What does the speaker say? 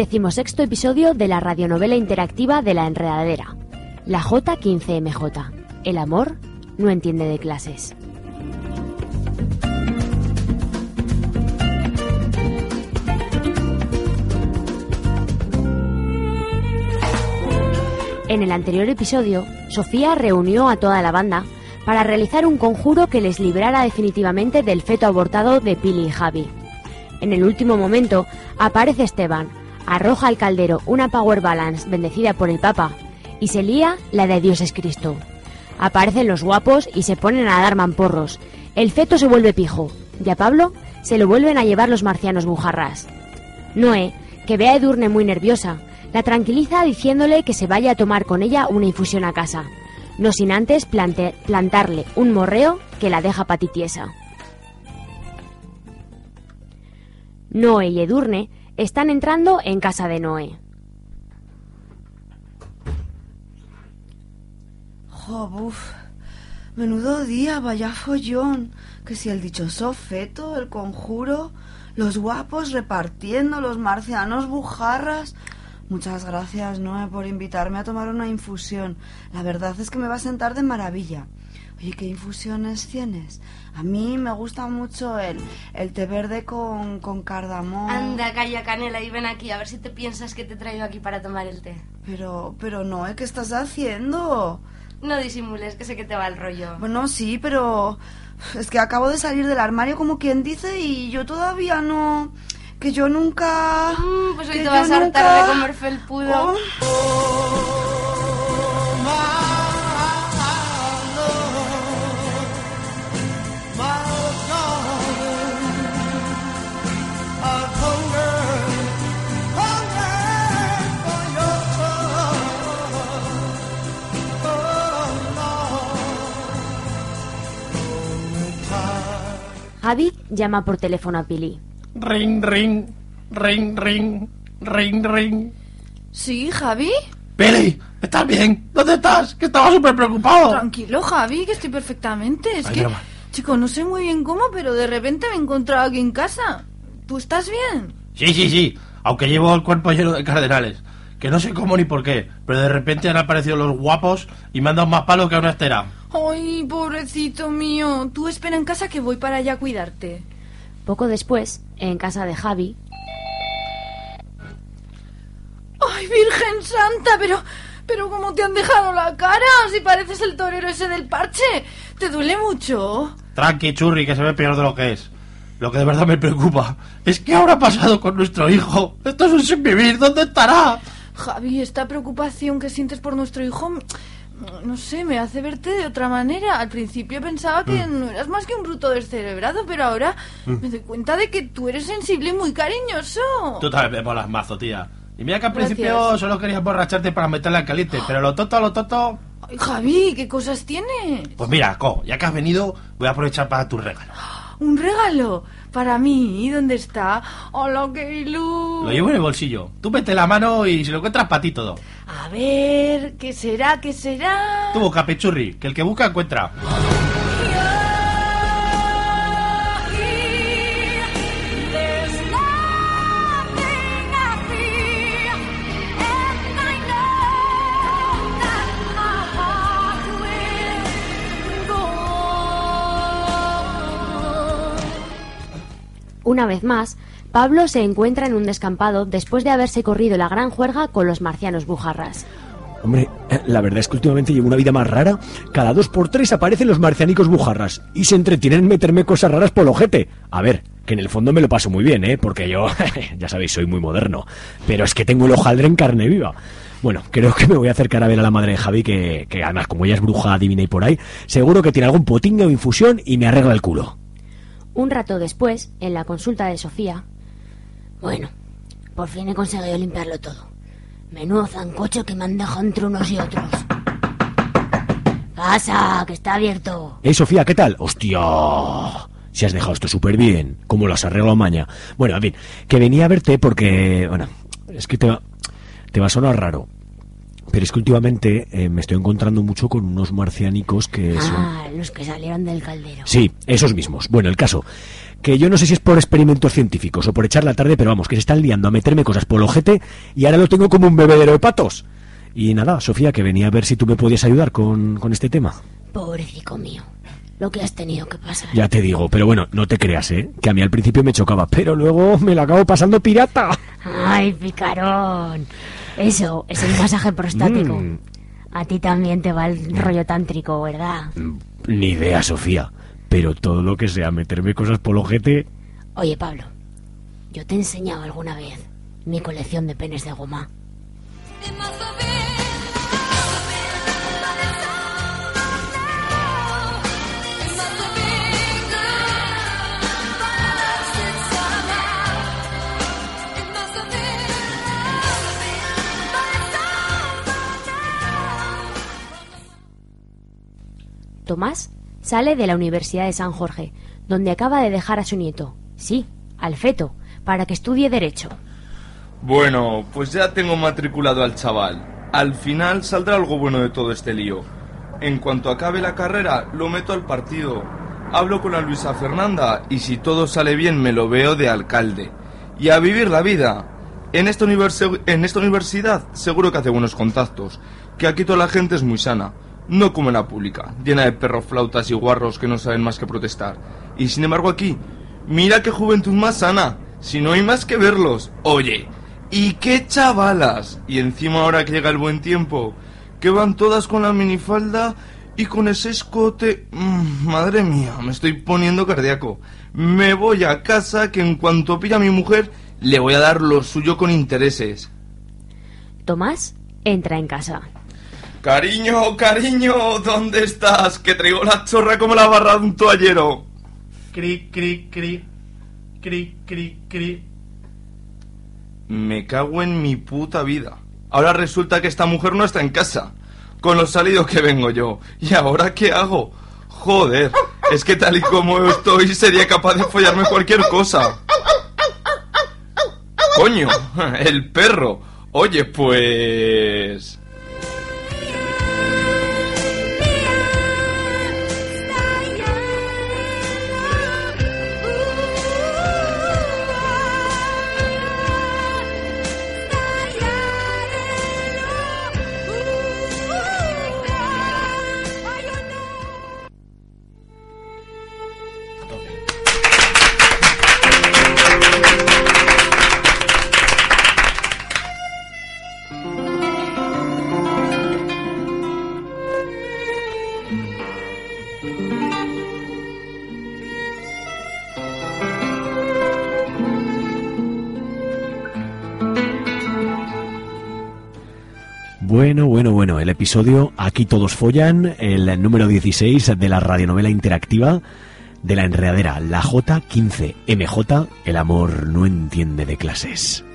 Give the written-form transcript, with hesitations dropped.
16º episodio de la radionovela interactiva de La Enredadera. La J15MJ. El amor no entiende de clases. En el anterior episodio, Sofía reunió a toda la banda para realizar un conjuro que les librara definitivamente del feto abortado de Pili y Javi. En el último momento, aparece Esteban, arroja al caldero una Power Balance bendecida por el Papa y se lía la de Dios es Cristo. Aparecen los guapos y se ponen a dar mamporros. El feto se vuelve pijo y a Pablo se lo vuelven a llevar los marcianos bujarras. Noé, que ve a Edurne muy nerviosa, la tranquiliza diciéndole que se vaya a tomar con ella una infusión a casa, no sin antes plantarle un morreo que la deja patitiesa. Noé y Edurne están entrando en casa de Noé. Menudo día, vaya follón. Que si el dichoso feto, el conjuro, los guapos repartiendo, los marcianos bujarras. Muchas gracias, Noé, por invitarme a tomar una infusión. La verdad es que me va a sentar de maravilla. Oye, ¿qué infusiones tienes? A mí me gusta mucho el té verde con cardamomo. Anda, calla, canela, y ven aquí, a ver si te piensas que te he traído aquí para tomar el té. Pero Noé, ¿qué estás haciendo? No disimules, que sé que te va el rollo. Bueno, sí, pero es que acabo de salir del armario como quien dice y yo todavía no... Que yo nunca... Pues hoy te vas a hartar de comer felpudo. Javi llama por teléfono a Pili. Ring, ring, ring, ring, ring, ring. ¿Sí, Javi? Pili, ¿estás bien? ¿Dónde estás? Que estaba súper preocupado. Tranquilo, Javi, que estoy perfectamente. Es Ay, que, broma. chico, no sé muy bien cómo, pero de repente me he encontrado aquí en casa. ¿Tú estás bien? Sí, aunque llevo el cuerpo lleno de cardenales. Que no sé cómo ni por qué, pero de repente han aparecido los guapos y me han dado más palo que a una estera. Ay, pobrecito mío. Tú espera en casa que voy para allá a cuidarte. Poco después, en casa de Javi... ¡Ay, Virgen Santa! Pero ¿cómo te han dejado la cara? Si pareces el torero ese del parche. ¿Te duele mucho? Tranqui, churri, que se ve peor de lo que es. Lo que de verdad me preocupa es que habrá pasado con nuestro hijo. Esto es un sinvivir. ¿Dónde estará? Javi, esta preocupación que sientes por nuestro hijo... No sé, me hace verte de otra manera. Al principio pensaba que no eras más que un bruto descerebrado, pero ahora me doy cuenta de que tú eres sensible y muy cariñoso. Tú también me molas mazo, tía. Y mira que al Gracias. principio solo querías emborracharte para meterla en caliente, pero lo toto... Ay, Javi, ¿qué cosas tienes? Pues mira, ya que has venido, voy a aprovechar para tu regalo. ¿Un regalo? ¿Para mí? ¿Dónde está? ¡Hola, qué ilu! Lo llevo en el bolsillo. Tú mete la mano y si lo encuentras para ti todo. A ver, ¿qué será? ¿Qué será? Tú busca, pechurri, que el que busca encuentra. Una vez más, Pablo se encuentra en un descampado después de haberse corrido la gran juerga con los marcianos bujarras. Hombre, la verdad es que últimamente llevo una vida más rara. Cada 2x3 aparecen los marcianicos bujarras y se entretienen en meterme cosas raras por el ojete. A ver, que en el fondo me lo paso muy bien, porque yo, ya sabéis, soy muy moderno. Pero es que tengo el hojaldre en carne viva. Bueno, creo que me voy a acercar a ver a la madre de Javi, que además, como ella es bruja, adivina y por ahí, seguro que tiene algún potingue o infusión y me arregla el culo. Un rato después, en la consulta de Sofía... Bueno, por fin he conseguido limpiarlo todo. Menudo zancocho que me han dejado entre unos y otros. ¡Pasa, que está abierto! Sofía, ¿qué tal? ¡Hostia! Si has dejado esto súper bien. ¿Cómo lo has arreglado, maña? Bueno, en fin, que venía a verte porque... Bueno, es que te va a sonar raro. Pero es que últimamente me estoy encontrando mucho con unos marcianicos que son... los que salieron del caldero. Sí, esos mismos. Bueno, el caso, que yo no sé si es por experimentos científicos o por echar la tarde, pero vamos, que se están liando a meterme cosas por el ojete y ahora lo tengo como un bebedero de patos. Y nada, Sofía, que venía a ver si tú me podías ayudar con este tema. Pobrecito mío, lo que has tenido que pasar. Ya te digo, pero bueno, no te creas, que a mí al principio me chocaba, pero luego me la acabo pasando pirata. Ay, picarón. Eso es el masaje prostático. A ti también te va el rollo tántrico, ¿verdad? Ni idea, Sofía, pero todo lo que sea meterme cosas por el ojete... Oye, Pablo, yo te he enseñado alguna vez mi colección de penes de goma. Tomás sale de la Universidad de San Jorge, donde acaba de dejar a su nieto, sí, al feto, para que estudie Derecho. Bueno, pues ya tengo matriculado al chaval. Al final saldrá algo bueno de todo este lío. En cuanto acabe la carrera, lo meto al partido. Hablo con la Luisa Fernanda y si todo sale bien me lo veo de alcalde. Y a vivir la vida. En esta universidad seguro que hace buenos contactos, que aquí toda la gente es muy sana. No como en la pública, llena de perros, flautas y guarros que no saben más que protestar. Y sin embargo aquí, mira qué juventud más sana, si no hay más que verlos. Oye, ¿y qué chavalas? Y encima ahora que llega el buen tiempo, que van todas con la minifalda y con ese escote... madre mía, me estoy poniendo cardíaco. Me voy a casa que en cuanto pilla a mi mujer, le voy a dar lo suyo con intereses. Tomás entra en casa. Cariño, cariño, ¿dónde estás? Que traigo la chorra como la barra de un toallero. Cri, cri, cri. Cri, cri, cri. Me cago en mi puta vida. Ahora resulta que esta mujer no está en casa. Con lo salido que vengo yo. ¿Y ahora qué hago? Joder, es que tal y como estoy sería capaz de follarme cualquier cosa. Coño, el perro. Oye, pues... Bueno, el episodio Aquí todos follan, el número 16 de la radionovela interactiva de La Enredadera, la J15MJ, el amor no entiende de clases.